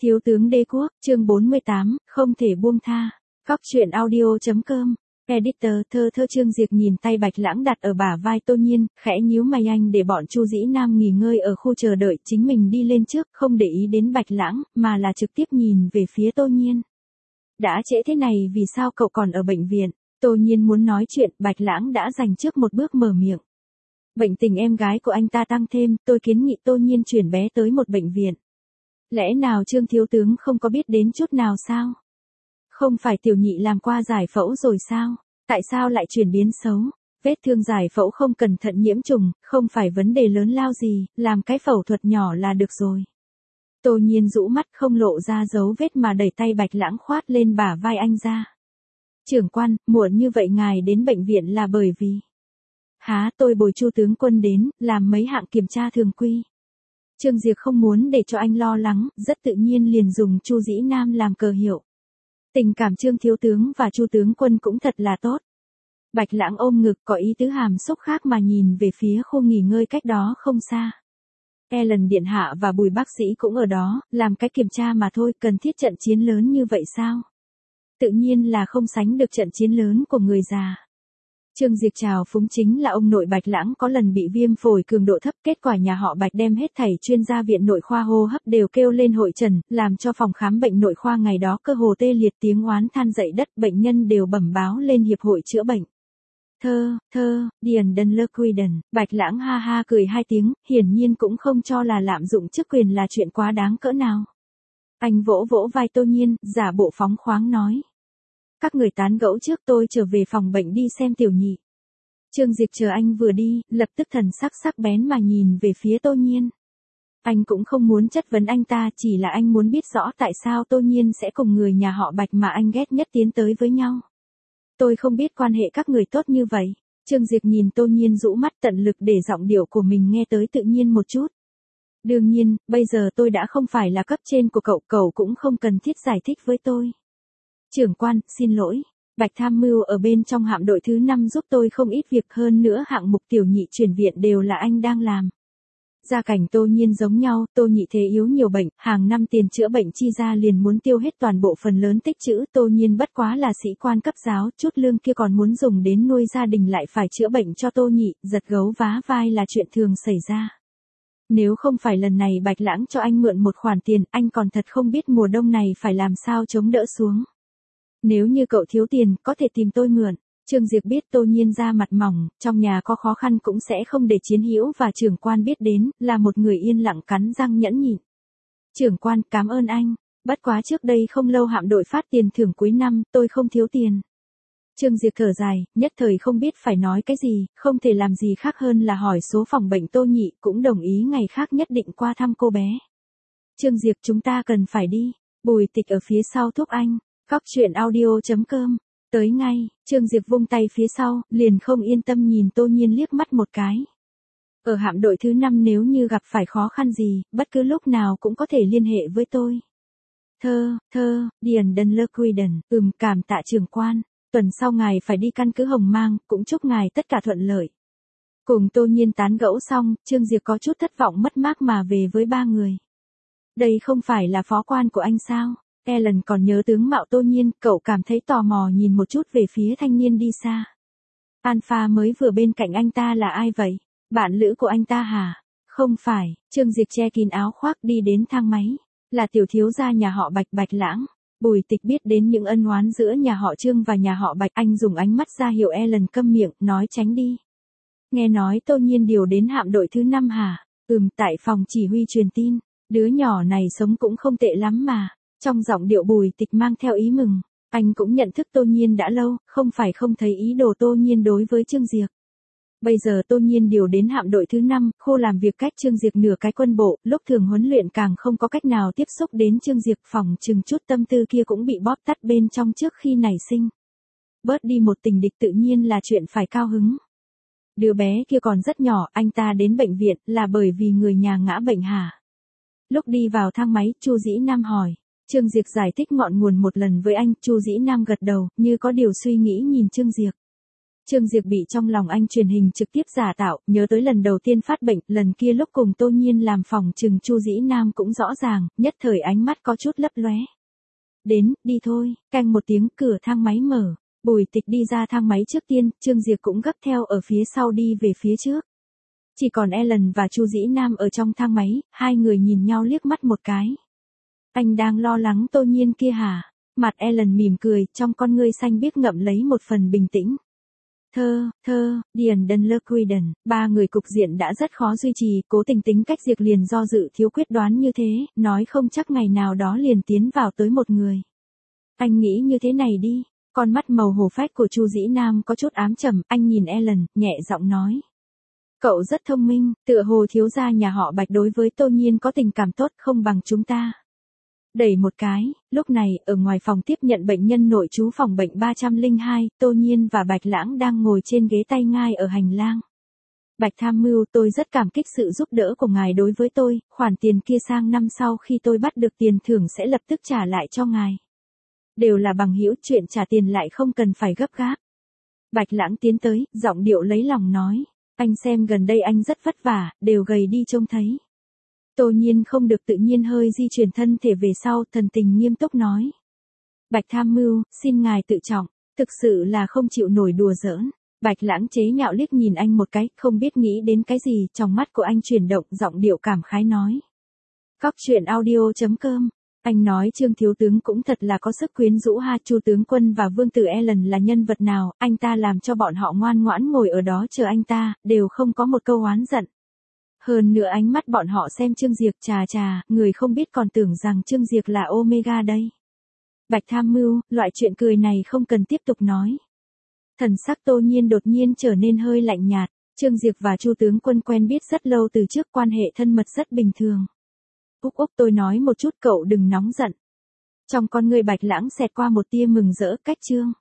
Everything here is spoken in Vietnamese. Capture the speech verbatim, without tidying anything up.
Thiếu tướng đế quốc, chương bốn mươi tám, không thể buông tha. Cóc truyện audio chấm com. Editor thơ thơ Trương Diệp nhìn tay Bạch Lãng đặt ở bả vai Tô Nhiên, khẽ nhíu mày anh để bọn Chu Dĩ Nam nghỉ ngơi ở khu chờ đợi, chính mình đi lên trước, không để ý đến Bạch Lãng, mà là trực tiếp nhìn về phía Tô Nhiên. Đã trễ thế này vì sao cậu còn ở bệnh viện? Tô Nhiên muốn nói chuyện, Bạch Lãng đã dành trước một bước mở miệng. Bệnh tình em gái của anh ta tăng thêm, tôi kiến nghị Tô Nhiên chuyển bé tới một bệnh viện. Lẽ nào Trương thiếu tướng không có biết đến chút nào sao? Không phải tiểu nhị làm qua giải phẫu rồi sao? Tại sao lại chuyển biến xấu? Vết thương giải phẫu không cẩn thận nhiễm trùng, không phải vấn đề lớn lao gì, làm cái phẫu thuật nhỏ là được rồi. Tô Nhiên rũ mắt không lộ ra dấu vết mà đẩy tay Bạch Lãng khoát lên bả vai anh ra. Trưởng quan, muộn như vậy ngài đến bệnh viện là bởi vì... Há, tôi bồi Chu tướng quân đến, làm mấy hạng kiểm tra thường quy. Trương Diệp không muốn để cho anh lo lắng, rất tự nhiên liền dùng Chu Dĩ Nam làm cờ hiệu. Tình cảm Trương thiếu tướng và Chu tướng quân cũng thật là tốt. Bạch Lãng ôm ngực có ý tứ hàm xúc khác mà nhìn về phía khu nghỉ ngơi cách đó không xa. Ellen điện hạ và Bùi bác sĩ cũng ở đó, làm cái kiểm tra mà thôi, cần thiết trận chiến lớn như vậy sao? Tự nhiên là không sánh được trận chiến lớn của người già. Trương Diệp chào phúng chính là ông nội Bạch Lãng có lần bị viêm phổi cường độ thấp, kết quả nhà họ Bạch đem hết thảy chuyên gia viện nội khoa hô hấp đều kêu lên hội trần, làm cho phòng khám bệnh nội khoa ngày đó cơ hồ tê liệt, tiếng oán than dậy đất, bệnh nhân đều bẩm báo lên hiệp hội chữa bệnh. Thơ, thơ, Điền Đân Lơ Quiden, Bạch Lãng ha ha cười hai tiếng, hiển nhiên cũng không cho là lạm dụng chức quyền là chuyện quá đáng cỡ nào. Anh vỗ vỗ vai Tô Nhiên, giả bộ phóng khoáng nói. Các người tán gẫu trước, tôi trở về phòng bệnh đi xem tiểu nhị. Trương Diệp chờ anh vừa đi, lập tức thần sắc sắc bén mà nhìn về phía Tô Nhiên. Anh cũng không muốn chất vấn anh ta, chỉ là anh muốn biết rõ tại sao Tô Nhiên sẽ cùng người nhà họ Bạch mà anh ghét nhất tiến tới với nhau. Tôi không biết quan hệ các người tốt như vậy. Trương Diệp nhìn Tô Nhiên rũ mắt, tận lực để giọng điệu của mình nghe tới tự nhiên một chút. Đương nhiên, bây giờ tôi đã không phải là cấp trên của cậu, cậu cũng không cần thiết giải thích với tôi. Trưởng quan, xin lỗi. Bạch tham mưu ở bên trong hạm đội thứ năm giúp tôi không ít việc, hơn nữa hạng mục tiểu nhị chuyển viện đều là anh đang làm. Gia cảnh Tô Nhiên giống nhau, Tô nhị thế yếu nhiều bệnh, hàng năm tiền chữa bệnh chi ra liền muốn tiêu hết toàn bộ phần lớn tích trữ. Tô Nhiên bất quá là sĩ quan cấp giáo, chút lương kia còn muốn dùng đến nuôi gia đình lại phải chữa bệnh cho Tô nhị, giật gấu vá vai là chuyện thường xảy ra. Nếu không phải lần này Bạch Lãng cho anh mượn một khoản tiền, anh còn thật không biết mùa đông này phải làm sao chống đỡ xuống. Nếu như cậu thiếu tiền, có thể tìm tôi mượn. Trương Diệp biết Tô Nhiên ra mặt mỏng, trong nhà có khó khăn cũng sẽ không để Chiến Hữu và trưởng quan biết đến, là một người yên lặng cắn răng nhẫn nhịn. Trưởng quan, cảm ơn anh. Bất quá trước đây không lâu hạm đội phát tiền thưởng cuối năm, tôi không thiếu tiền. Trương Diệp thở dài, nhất thời không biết phải nói cái gì, không thể làm gì khác hơn là hỏi số phòng bệnh Tô nhị, cũng đồng ý ngày khác nhất định qua thăm cô bé. Trương Diệp, chúng ta cần phải đi. Bùi Tịch ở phía sau thúc anh. Cóc truyện audio chấm com. Tới ngay, Trương Diệp vung tay phía sau, liền không yên tâm nhìn Tô Nhiên liếc mắt một cái. Ở hạm đội thứ năm nếu như gặp phải khó khăn gì, bất cứ lúc nào cũng có thể liên hệ với tôi. Thơ, thơ, Điền Đân Lơ Quiden, ừm, cảm tạ trưởng quan. Tuần sau ngài phải đi căn cứ Hồng Mang, cũng chúc ngài tất cả thuận lợi. Cùng Tô Nhiên tán gẫu xong, Trương Diệp có chút thất vọng mất mát mà về với ba người. Đây không phải là phó quan của anh sao? Ellen còn nhớ tướng mạo Tô Nhiên, cậu cảm thấy tò mò nhìn một chút về phía thanh niên đi xa. Alpha mới vừa bên cạnh anh ta là ai vậy? Bạn lữ của anh ta hả? Không phải, Trương Diệp che kín áo khoác đi đến thang máy. Là tiểu thiếu gia nhà họ Bạch, Bạch Lãng. Bùi Tịch biết đến những ân oán giữa nhà họ Trương và nhà họ Bạch, anh dùng ánh mắt ra hiệu Ellen câm miệng, nói tránh đi. Nghe nói Tô Nhiên điều đến hạm đội thứ năm hả? Ừm, tại phòng chỉ huy truyền tin. Đứa nhỏ này sống cũng không tệ lắm mà. Trong giọng điệu Bùi Tịch mang theo ý mừng, anh cũng nhận thức Tô Nhiên đã lâu, không phải không thấy ý đồ Tô Nhiên đối với Trương Diệp. Bây giờ Tô Nhiên điều đến hạm đội thứ năm, khu làm việc cách Trương Diệp nửa cái quân bộ, lúc thường huấn luyện càng không có cách nào tiếp xúc đến Trương Diệp, phòng chừng chút tâm tư kia cũng bị bóp tắt bên trong trước khi nảy sinh. Bớt đi một tình địch tự nhiên là chuyện phải cao hứng. Đứa bé kia còn rất nhỏ, anh ta đến bệnh viện là bởi vì người nhà ngã bệnh hả? Lúc đi vào thang máy, Chu Dĩ Nam hỏi. Trương Diệp giải thích ngọn nguồn một lần với anh, Chu Dĩ Nam gật đầu, như có điều suy nghĩ nhìn Trương Diệp. Trương Diệp bị trong lòng anh truyền hình trực tiếp giả tạo, nhớ tới lần đầu tiên phát bệnh, lần kia lúc cùng Tô Nhiên làm phòng trừng Chu Dĩ Nam cũng rõ ràng, nhất thời ánh mắt có chút lấp lóe. Đến, đi thôi, canh một tiếng cửa thang máy mở, Bùi Tịch đi ra thang máy trước tiên, Trương Diệp cũng gấp theo ở phía sau đi về phía trước. Chỉ còn Ellen và Chu Dĩ Nam ở trong thang máy, hai người nhìn nhau liếc mắt một cái. Anh đang lo lắng Tô Nhiên kia hả? Mặt Ellen mỉm cười, trong con ngươi xanh biếc ngậm lấy một phần bình tĩnh. Thơ, thơ, Điền Đân Lơ Quiden, ba người cục diện đã rất khó duy trì, cố tình tính cách Diệp liền do dự thiếu quyết đoán như thế, nói không chắc ngày nào đó liền tiến vào tới một người. Anh nghĩ như thế này đi, con mắt màu hổ phách của Chu Dĩ Nam có chút ám trầm, anh nhìn Ellen, nhẹ giọng nói. Cậu rất thông minh, tựa hồ thiếu gia nhà họ Bạch đối với Tô Nhiên có tình cảm tốt không bằng chúng ta. Đẩy một cái, lúc này, ở ngoài phòng tiếp nhận bệnh nhân nội trú phòng bệnh ba không hai, Tô Nhiên và Bạch Lãng đang ngồi trên ghế tay ngai ở hành lang. Bạch tham mưu, tôi rất cảm kích sự giúp đỡ của ngài đối với tôi, khoản tiền kia sang năm sau khi tôi bắt được tiền thưởng sẽ lập tức trả lại cho ngài. Đều là bằng hữu, chuyện trả tiền lại không cần phải gấp gáp. Bạch Lãng tiến tới, giọng điệu lấy lòng nói, anh xem gần đây anh rất vất vả, đều gầy đi trông thấy. Tô Nhiên không được tự nhiên hơi di chuyển thân thể về sau, thần tình nghiêm túc nói. Bạch tham mưu, xin ngài tự trọng, thực sự là không chịu nổi đùa giỡn. Bạch Lãng chế nhạo liếc nhìn anh một cái, không biết nghĩ đến cái gì, trong mắt của anh chuyển động, giọng điệu cảm khái nói. Cóc truyện audio chấm com, anh nói Trương thiếu tướng cũng thật là có sức quyến rũ ha, Chu tướng quân và Vương tử Ellen là nhân vật nào, anh ta làm cho bọn họ ngoan ngoãn ngồi ở đó chờ anh ta, đều không có một câu oán giận. Hơn nữa ánh mắt bọn họ xem Trương Diệp, trà trà, người không biết còn tưởng rằng Trương Diệp là Omega đây. Bạch tham mưu, loại chuyện cười này không cần tiếp tục nói. Thần sắc Tô Nhiên đột nhiên trở nên hơi lạnh nhạt, Trương Diệp và Chu tướng quân quen biết rất lâu từ trước, quan hệ thân mật rất bình thường. Úc Úc, tôi nói một chút, cậu đừng nóng giận. Trong con người Bạch Lãng xẹt qua một tia mừng rỡ, cách Trương